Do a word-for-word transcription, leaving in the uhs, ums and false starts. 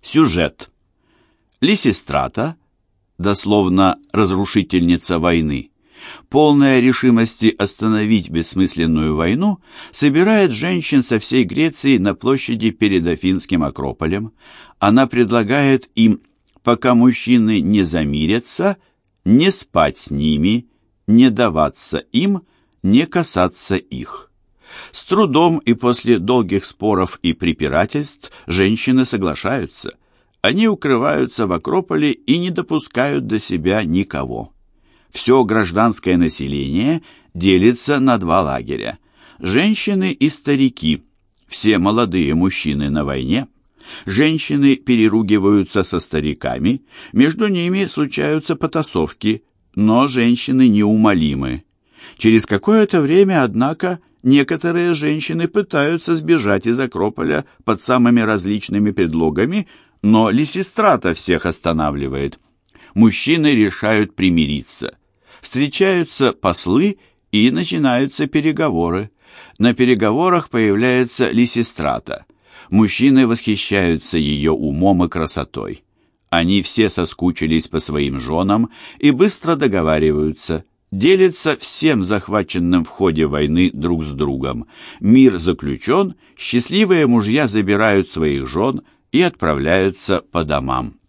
Сюжет. Лисистрата, дословно «разрушительница войны», полная решимости остановить бессмысленную войну, собирает женщин со всей Греции на площади перед Афинским Акрополем. Она предлагает им, пока мужчины не замирятся, не спать с ними, не даваться им, не касаться их. С трудом и после долгих споров и препирательств женщины соглашаются. Они укрываются в Акрополе и не допускают до себя никого. Все гражданское население делится на два лагеря. Женщины и старики, все молодые мужчины на войне. Женщины переругиваются со стариками, между ними случаются потасовки, но женщины неумолимы. Через какое-то время, однако, некоторые женщины пытаются сбежать из Акрополя под самыми различными предлогами, но Лисистрата всех останавливает. Мужчины решают примириться. Встречаются послы и начинаются переговоры. На переговорах появляется Лисистрата. Мужчины восхищаются ее умом и красотой. Они все соскучились по своим женам и быстро договариваются, делятся всем захваченным в ходе войны друг с другом. Мир заключен, счастливые мужья забирают своих жен и отправляются по домам.